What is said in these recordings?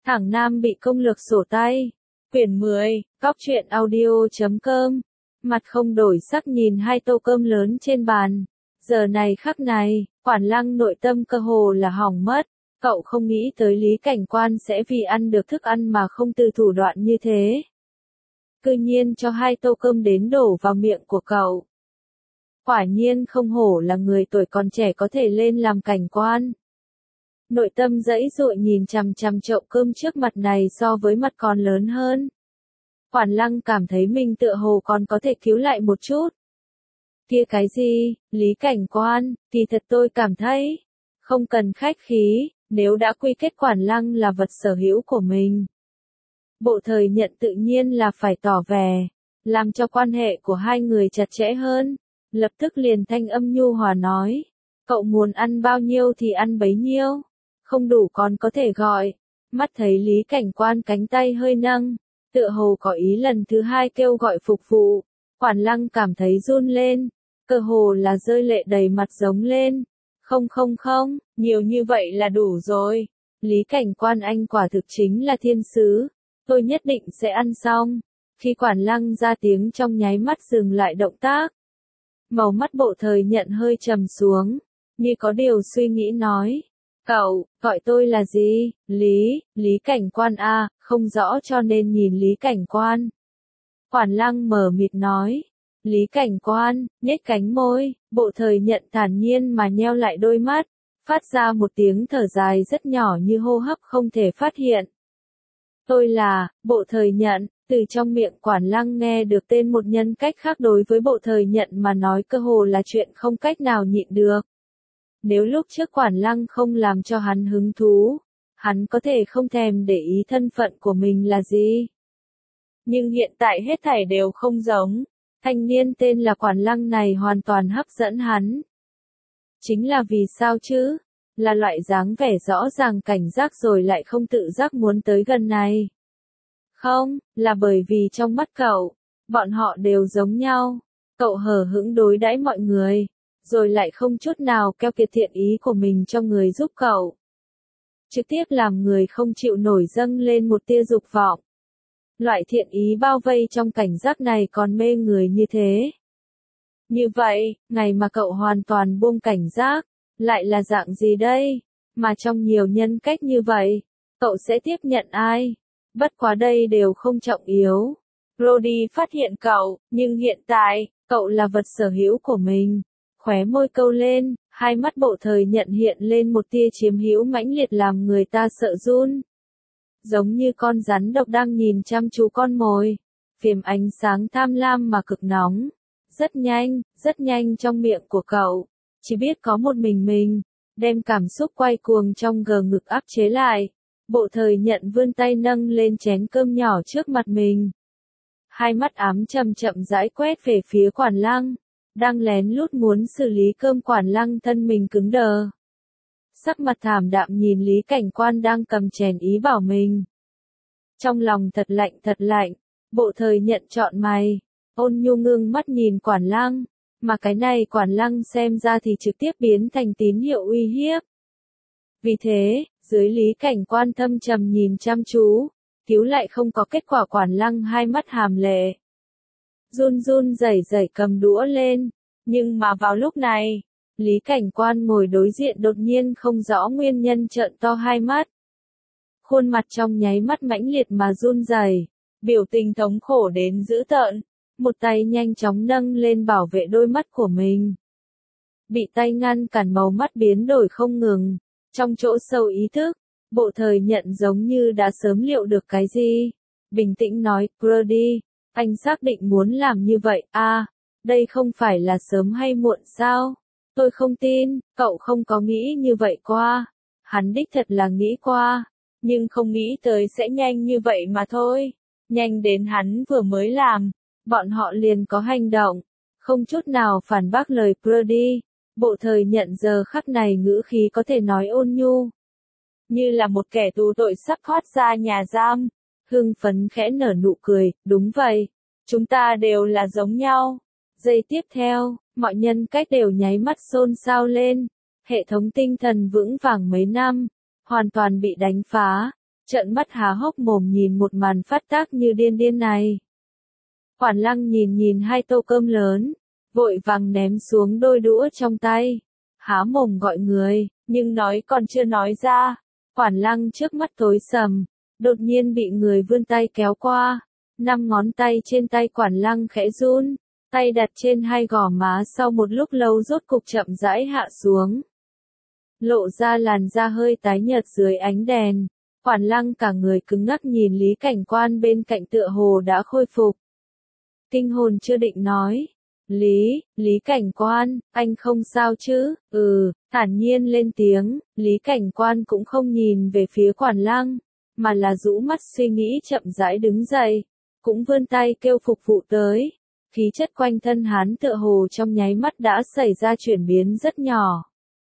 Thẳng Nam bị công lược sổ tay. Quyển 10, Cóc truyện audio.com. Mặt không đổi sắc nhìn hai tô cơm lớn trên bàn. Giờ này khắc này, Quản Lăng nội tâm cơ hồ là hỏng mất. Cậu không nghĩ tới Lý Cảnh Quan sẽ vì ăn được thức ăn mà không từ thủ đoạn như thế. Cư nhiên cho hai tô cơm đến đổ vào miệng của cậu. Quả nhiên không hổ là người tuổi còn trẻ có thể lên làm cảnh quan. Nội tâm dãy dụa nhìn chằm chằm chậu cơm trước mặt này so với mặt còn lớn hơn. Quản Lăng cảm thấy mình tựa hồ còn có thể cứu lại một chút. Kia cái gì, Lý Cảnh Quan, thì thật tôi cảm thấy, không cần khách khí, nếu đã quy kết Quản Lăng là vật sở hữu của mình. Bộ thời nhận tự nhiên là phải tỏ vẻ, làm cho quan hệ của hai người chặt chẽ hơn, lập tức liền thanh âm nhu hòa nói, cậu muốn ăn bao nhiêu thì ăn bấy nhiêu, không đủ còn có thể gọi. Mắt thấy Lý Cảnh Quan cánh tay hơi nâng, tựa hồ có ý lần thứ hai kêu gọi phục vụ, Quản Lăng cảm thấy run lên, cơ hồ là rơi lệ đầy mặt giống lên. Không, nhiều như vậy là đủ rồi. Lý Cảnh Quan anh quả thực chính là thiên sứ, tôi nhất định sẽ ăn xong. Khi Quản Lăng ra tiếng trong nháy mắt dừng lại động tác. Màu mắt bộ thời nhận hơi trầm xuống, như có điều suy nghĩ nói. Cậu, gọi tôi là gì? Lý Cảnh Quan à, không rõ cho nên nhìn Lý Cảnh Quan. Quản Lăng mờ mịt nói. Lý Cảnh Quan, nhếch cánh môi, bộ thời nhận thản nhiên mà nheo lại đôi mắt, phát ra một tiếng thở dài rất nhỏ như hô hấp không thể phát hiện. Tôi là, bộ thời nhận, từ trong miệng Quản Lăng nghe được tên một nhân cách khác đối với bộ thời nhận mà nói cơ hồ là chuyện không cách nào nhịn được. Nếu lúc trước Quản Lăng không làm cho hắn hứng thú, hắn có thể không thèm để ý thân phận của mình là gì. Nhưng hiện tại hết thảy đều không giống. Thanh niên tên là Quản Lăng này hoàn toàn hấp dẫn hắn. Chính là vì sao chứ? Là loại dáng vẻ rõ ràng cảnh giác rồi lại không tự giác muốn tới gần này. Không, là bởi vì trong mắt cậu, bọn họ đều giống nhau. Cậu hờ hững đối đãi mọi người, rồi lại không chút nào keo kiệt thiện ý của mình cho người giúp cậu. Trực tiếp làm người không chịu nổi dâng lên một tia dục vọng. Loại thiện ý bao vây trong cảnh giác này còn mê người như thế. Như vậy, ngày mà cậu hoàn toàn buông cảnh giác, lại là dạng gì đây? Mà trong nhiều nhân cách như vậy, cậu sẽ tiếp nhận ai? Bất quá đây đều không trọng yếu. Brody phát hiện cậu, nhưng hiện tại, cậu là vật sở hữu của mình. Khóe môi câu lên, hai mắt bộ thời nhận hiện lên một tia chiếm hữu mãnh liệt làm người ta sợ run. Giống như con rắn độc đang nhìn chăm chú con mồi, phiếm ánh sáng tham lam mà cực nóng. Rất nhanh trong miệng của cậu, chỉ biết có một mình, đem cảm xúc quay cuồng trong gờ ngực áp chế lại. Bộ thời nhận vươn tay nâng lên chén cơm nhỏ trước mặt mình. Hai mắt ám chậm rãi quét về phía Quản Lăng, đang lén lút muốn xử lý cơm. Quản Lăng thân mình cứng đờ. Sắc mặt thảm đạm nhìn Lý Cảnh Quan đang cầm chén ý bảo mình. Trong lòng thật lạnh, bộ thời nhận chọn mày, ôn nhu ngưng mắt nhìn Quản Lăng, mà cái này Quản Lăng xem ra thì trực tiếp biến thành tín hiệu uy hiếp. Vì thế, dưới Lý Cảnh Quan thâm trầm nhìn chăm chú, cứu lại không có kết quả. Quản Lăng hai mắt hàm lệ. Run rẩy cầm đũa lên, nhưng mà vào lúc này, Lý Cảnh Quan ngồi đối diện đột nhiên không rõ nguyên nhân trợn to hai mắt. Khuôn mặt trong nháy mắt mãnh liệt mà run rẩy, biểu tình thống khổ đến dữ tợn, một tay nhanh chóng nâng lên bảo vệ đôi mắt của mình. Bị tay ngăn cản màu mắt biến đổi không ngừng, trong chỗ sâu ý thức, bộ thời nhận giống như đã sớm liệu được cái gì. Bình tĩnh nói, Brody, anh xác định muốn làm như vậy à, đây không phải là sớm hay muộn sao? Tôi không tin, cậu không có nghĩ như vậy qua. Hắn đích thật là nghĩ qua, nhưng không nghĩ tới sẽ nhanh như vậy mà thôi. Nhanh đến hắn vừa mới làm, bọn họ liền có hành động, không chút nào phản bác lời Brody. Bộ thời nhận giờ khắc này ngữ khí có thể nói ôn nhu, như là một kẻ tù tội sắp thoát ra nhà giam. Hưng phấn khẽ nở nụ cười, đúng vậy, chúng ta đều là giống nhau. Giây tiếp theo, mọi nhân cách đều nháy mắt xôn xao lên. Hệ thống tinh thần vững vàng mấy năm, hoàn toàn bị đánh phá. trợn mắt há hốc mồm nhìn một màn phát tác như điên điên này. Quản Lăng nhìn hai tô cơm lớn, vội vàng ném xuống đôi đũa trong tay, há mồm gọi người, nhưng nói còn chưa nói ra. Quản Lăng trước mắt tối sầm, đột nhiên bị người vươn tay kéo qua, 5 ngón tay trên tay Quản Lăng khẽ run, tay đặt trên hai gò má sau một lúc lâu rốt cục chậm rãi hạ xuống. Lộ ra làn da hơi tái nhợt dưới ánh đèn, Quản Lăng cả người cứng ngắc nhìn Lý Cảnh Quan bên cạnh tựa hồ đã khôi phục. Kinh hồn chưa định nói. Lý Cảnh Quan, anh không sao chứ? Thản nhiên lên tiếng, Lý Cảnh Quan cũng không nhìn về phía Quản Lăng, mà là rũ mắt suy nghĩ chậm rãi đứng dậy, cũng vươn tay kêu phục vụ tới. Khí chất quanh thân hắn tựa hồ trong nháy mắt đã xảy ra chuyển biến rất nhỏ.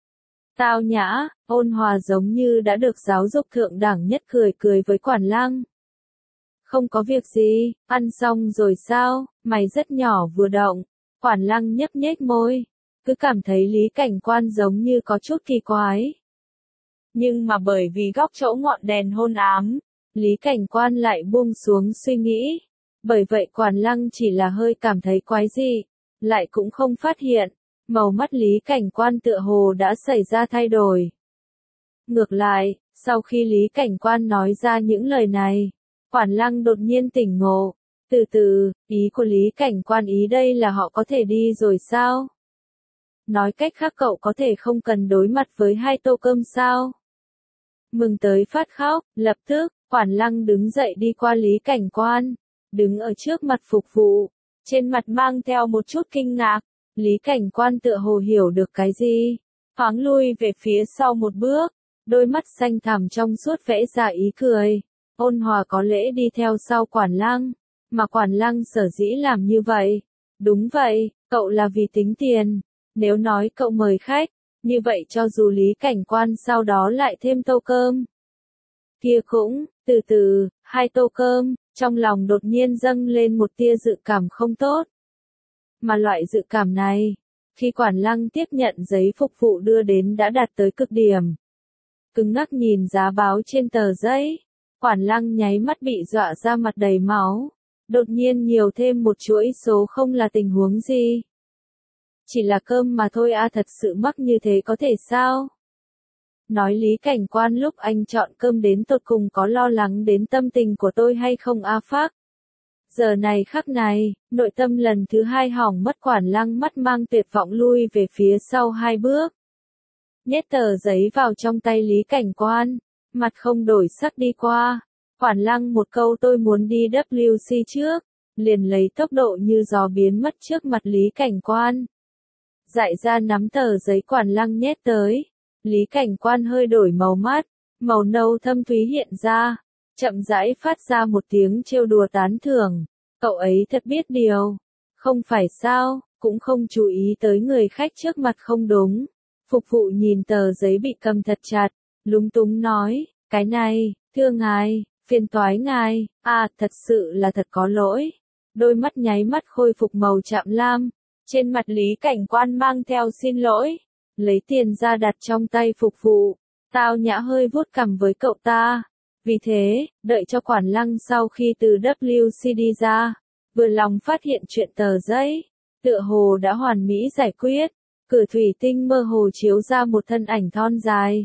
Tao nhã, ôn hòa giống như đã được giáo dục thượng đẳng nhất cười với Quản Lăng. Không có việc gì, ăn xong rồi sao, mày rất nhỏ vừa động. Quản Lăng nhếch nhếch môi, cứ cảm thấy Lý Cảnh Quan giống như có chút kỳ quái. Nhưng mà bởi vì góc chỗ ngọn đèn hôn ám, Lý Cảnh Quan lại buông xuống suy nghĩ. Bởi vậy Quản Lăng chỉ là hơi cảm thấy quái dị, lại cũng không phát hiện, màu mắt Lý Cảnh Quan tựa hồ đã xảy ra thay đổi. Ngược lại, sau khi Lý Cảnh Quan nói ra những lời này, Quản Lăng đột nhiên tỉnh ngộ. Từ từ, ý của Lý Cảnh Quan ý đây là họ có thể đi rồi sao? Nói cách khác cậu có thể không cần đối mặt với hai tô cơm sao? Mừng tới phát khóc, lập tức, Quản Lăng đứng dậy đi qua Lý Cảnh Quan, đứng ở trước mặt phục vụ, trên mặt mang theo một chút kinh ngạc. Lý Cảnh Quan tựa hồ hiểu được cái gì, thoáng lui về phía sau một bước, đôi mắt xanh thẳm trong suốt vẽ ra ý cười, ôn hòa có lễ đi theo sau Quản Lăng. Mà Quản Lăng sở dĩ làm như vậy. Đúng vậy, cậu là vì tính tiền. Nếu nói cậu mời khách, như vậy cho dù Lý Cảnh Quan sau đó lại thêm tô cơm. Kia cũng, từ từ, hai tô cơm, trong lòng đột nhiên dâng lên một tia dự cảm không tốt. Mà loại dự cảm này, khi Quản Lăng tiếp nhận giấy phục vụ đưa đến đã đạt tới cực điểm. Cứng ngắc nhìn giá báo trên tờ giấy, Quản Lăng nháy mắt bị dọa ra mặt đầy máu. Đột nhiên nhiều thêm một chuỗi số không là tình huống gì? Chỉ là cơm mà thôi à, thật sự mắc như thế có thể sao? Nói Lý Cảnh Quan lúc anh chọn cơm đến tột cùng có lo lắng đến tâm tình của tôi hay không a phác? Giờ này khắc này, nội tâm lần thứ hai hỏng mất. Quản Lăng mắt mang tuyệt vọng lui về phía sau 2 bước. Nhét tờ giấy vào trong tay Lý Cảnh Quan, mặt không đổi sắc đi qua. Quản Lăng một câu tôi muốn đi WC trước, liền lấy tốc độ như gió biến mất trước mặt Lý Cảnh Quan. Dại ra nắm tờ giấy Quản Lăng nhét tới, Lý Cảnh Quan hơi đổi màu mắt, màu nâu thâm thúy hiện ra, chậm rãi phát ra một tiếng trêu đùa tán thưởng, cậu ấy thật biết điều, không phải sao, cũng không chú ý tới người khách trước mặt không đúng. Phục vụ nhìn tờ giấy bị cầm thật chặt, lúng túng nói, cái này, thưa ngài. Phiền toái ngài, thật sự là thật có lỗi. Đôi mắt nháy mắt khôi phục màu chạm lam, trên mặt Lý Cảnh Quan mang theo xin lỗi, lấy tiền ra đặt trong tay phục vụ, tao nhã hơi vuốt cằm với cậu ta. Vì thế, đợi cho Quản Lăng sau khi từ WC đi ra, vừa lòng phát hiện chuyện tờ giấy, tựa hồ đã hoàn mỹ giải quyết, cửa thủy tinh mơ hồ chiếu ra một thân ảnh thon dài.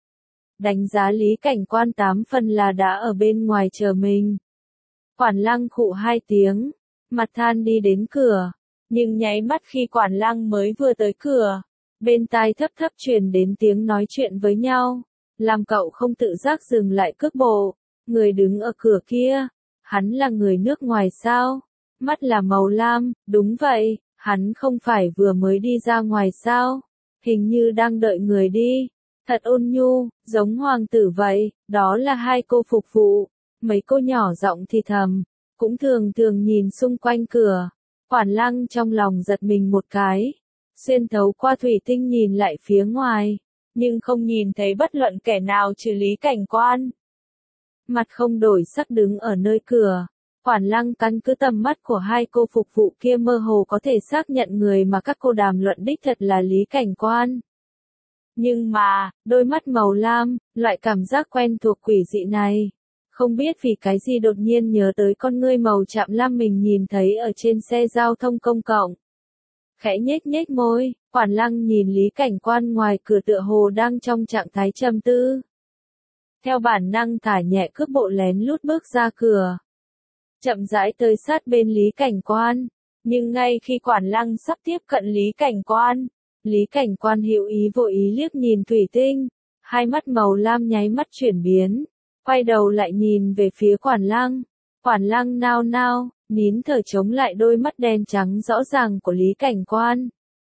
Đánh giá Lý Cảnh Quan 8 phần là đã ở bên ngoài chờ mình. Quản Lăng khụ 2 tiếng, mặt than đi đến cửa, nhưng nháy mắt khi Quản Lăng mới vừa tới cửa, bên tai thấp thấp truyền đến tiếng nói chuyện với nhau, làm cậu không tự giác dừng lại cước bộ. Người đứng ở cửa kia, hắn là người nước ngoài sao? Mắt là màu lam, đúng vậy, hắn không phải vừa mới đi ra ngoài sao? Hình như đang đợi người đi. Thật ôn nhu, giống hoàng tử vậy. Đó là hai cô phục vụ. Mấy cô nhỏ giọng thì thầm, cũng thường thường nhìn xung quanh cửa. Quản Lăng trong lòng giật mình một cái, xuyên thấu qua thủy tinh nhìn lại phía ngoài, nhưng không nhìn thấy bất luận kẻ nào trừ Lý Cảnh Quan. Mặt không đổi sắc đứng ở nơi cửa, Quản Lăng căn cứ tầm mắt của hai cô phục vụ kia mơ hồ có thể xác nhận người mà các cô đàm luận đích thật là Lý Cảnh Quan. Nhưng mà, đôi mắt màu lam, loại cảm giác quen thuộc quỷ dị này, Không biết vì cái gì đột nhiên nhớ tới con ngươi màu chạm lam mình nhìn thấy ở trên xe giao thông công cộng. Khẽ nhếch nhếch môi, Quản Lăng nhìn Lý Cảnh Quan ngoài cửa tựa hồ đang trong trạng thái trầm tư. Theo bản năng thả nhẹ cước bộ lén lút bước ra cửa. Chậm rãi tới sát bên Lý Cảnh Quan. Nhưng ngay khi Quản Lăng sắp tiếp cận Lý Cảnh Quan hữu ý vô ý liếc nhìn Thủy Tinh. Hai mắt màu lam nháy mắt chuyển biến. Quay đầu lại nhìn về phía Quản Lăng. Quản Lăng nao nao, nín thở chống lại đôi mắt đen trắng rõ ràng của Lý Cảnh Quan.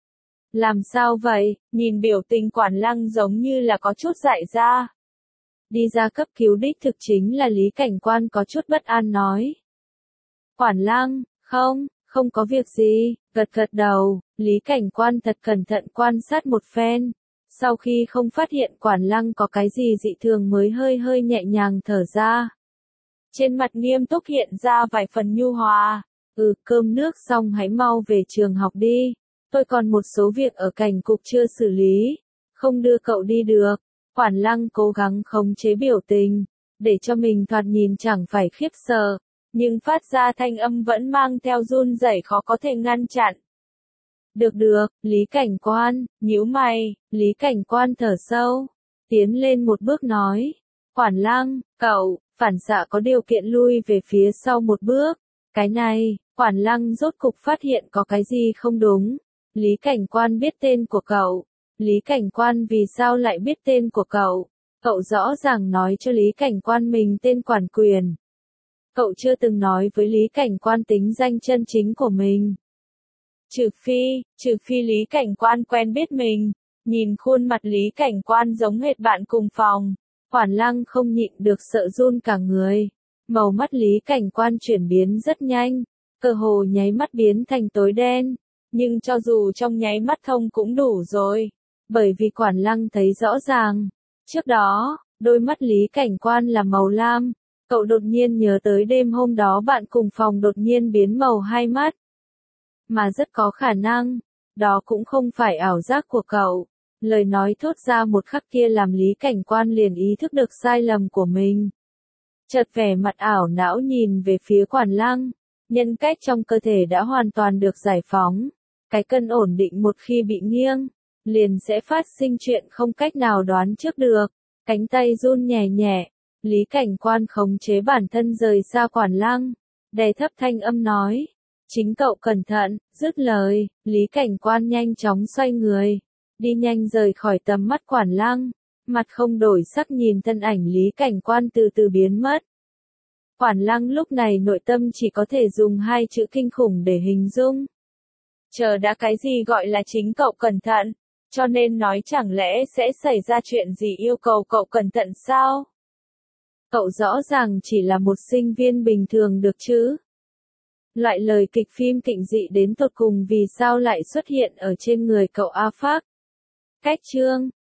Làm sao vậy? Nhìn biểu tình Quản Lăng giống như là có chút dại ra. Đi ra cấp cứu đích thực chính là Lý Cảnh Quan có chút bất an nói. Quản Lăng, không có việc gì, gật gật đầu, Lý Cảnh Quan thật cẩn thận quan sát một phen. Sau khi không phát hiện Quản Lăng có cái gì dị thường mới hơi nhẹ nhàng thở ra. Trên mặt nghiêm túc hiện ra vài phần nhu hòa. Cơm nước xong hãy mau về trường học đi. Tôi còn một số việc ở cảnh cục chưa xử lý. Không đưa cậu đi được. Quản Lăng cố gắng khống chế biểu tình. Để cho mình thoạt nhìn chẳng phải khiếp sợ. Nhưng phát ra thanh âm vẫn mang theo run rẩy khó có thể ngăn chặn. Được, Lý Cảnh Quan, nhíu mày, Lý Cảnh Quan thở sâu. Tiến lên một bước nói. Quản Lăng, cậu, phản xạ có điều kiện lui về phía sau một bước. Cái này, Quản Lăng rốt cục phát hiện có cái gì không đúng. Lý Cảnh Quan biết tên của cậu. Lý Cảnh Quan vì sao lại biết tên của cậu? Cậu rõ ràng nói cho Lý Cảnh Quan mình tên Quản Quyền. Cậu chưa từng nói với Lý Cảnh Quan tính danh chân chính của mình. Trừ phi Lý Cảnh Quan quen biết mình. Nhìn khuôn mặt Lý Cảnh Quan giống hệt bạn cùng phòng. Quản Lăng không nhịn được sợ run cả người. Màu mắt Lý Cảnh Quan chuyển biến rất nhanh. Cơ hồ nháy mắt biến thành tối đen. Nhưng cho dù trong nháy mắt thông cũng đủ rồi. Bởi vì Quản Lăng thấy rõ ràng. Trước đó, đôi mắt Lý Cảnh Quan là màu lam. Cậu đột nhiên nhớ tới đêm hôm đó bạn cùng phòng đột nhiên biến màu hai mắt. Mà rất có khả năng, đó cũng không phải ảo giác của cậu. Lời nói thốt ra một khắc kia làm Lý Cảnh Quan liền ý thức được sai lầm của mình. Chợt vẻ mặt ảo não nhìn về phía Quản Lăng. Nhân cách trong cơ thể đã hoàn toàn được giải phóng. Cái cân ổn định một khi bị nghiêng, liền sẽ phát sinh chuyện không cách nào đoán trước được. Cánh tay run nhẹ nhẹ. Lý Cảnh Quan khống chế bản thân rời xa Quản Lăng. Đè thấp thanh âm nói. Chính cậu cẩn thận, dứt lời, Lý Cảnh Quan nhanh chóng xoay người. Đi nhanh rời khỏi tầm mắt Quản Lăng. Mặt không đổi sắc nhìn thân ảnh Lý Cảnh Quan từ từ biến mất. Quản Lăng lúc này nội tâm chỉ có thể dùng hai chữ kinh khủng để hình dung. Chờ đã, cái gì gọi là chính cậu cẩn thận? Cho nên nói chẳng lẽ sẽ xảy ra chuyện gì yêu cầu cậu cẩn thận sao? Cậu rõ ràng chỉ là một sinh viên bình thường được chứ? Loại lời kịch phim kịch dị đến tột cùng vì sao lại xuất hiện ở trên người cậu A Phác? Cách chương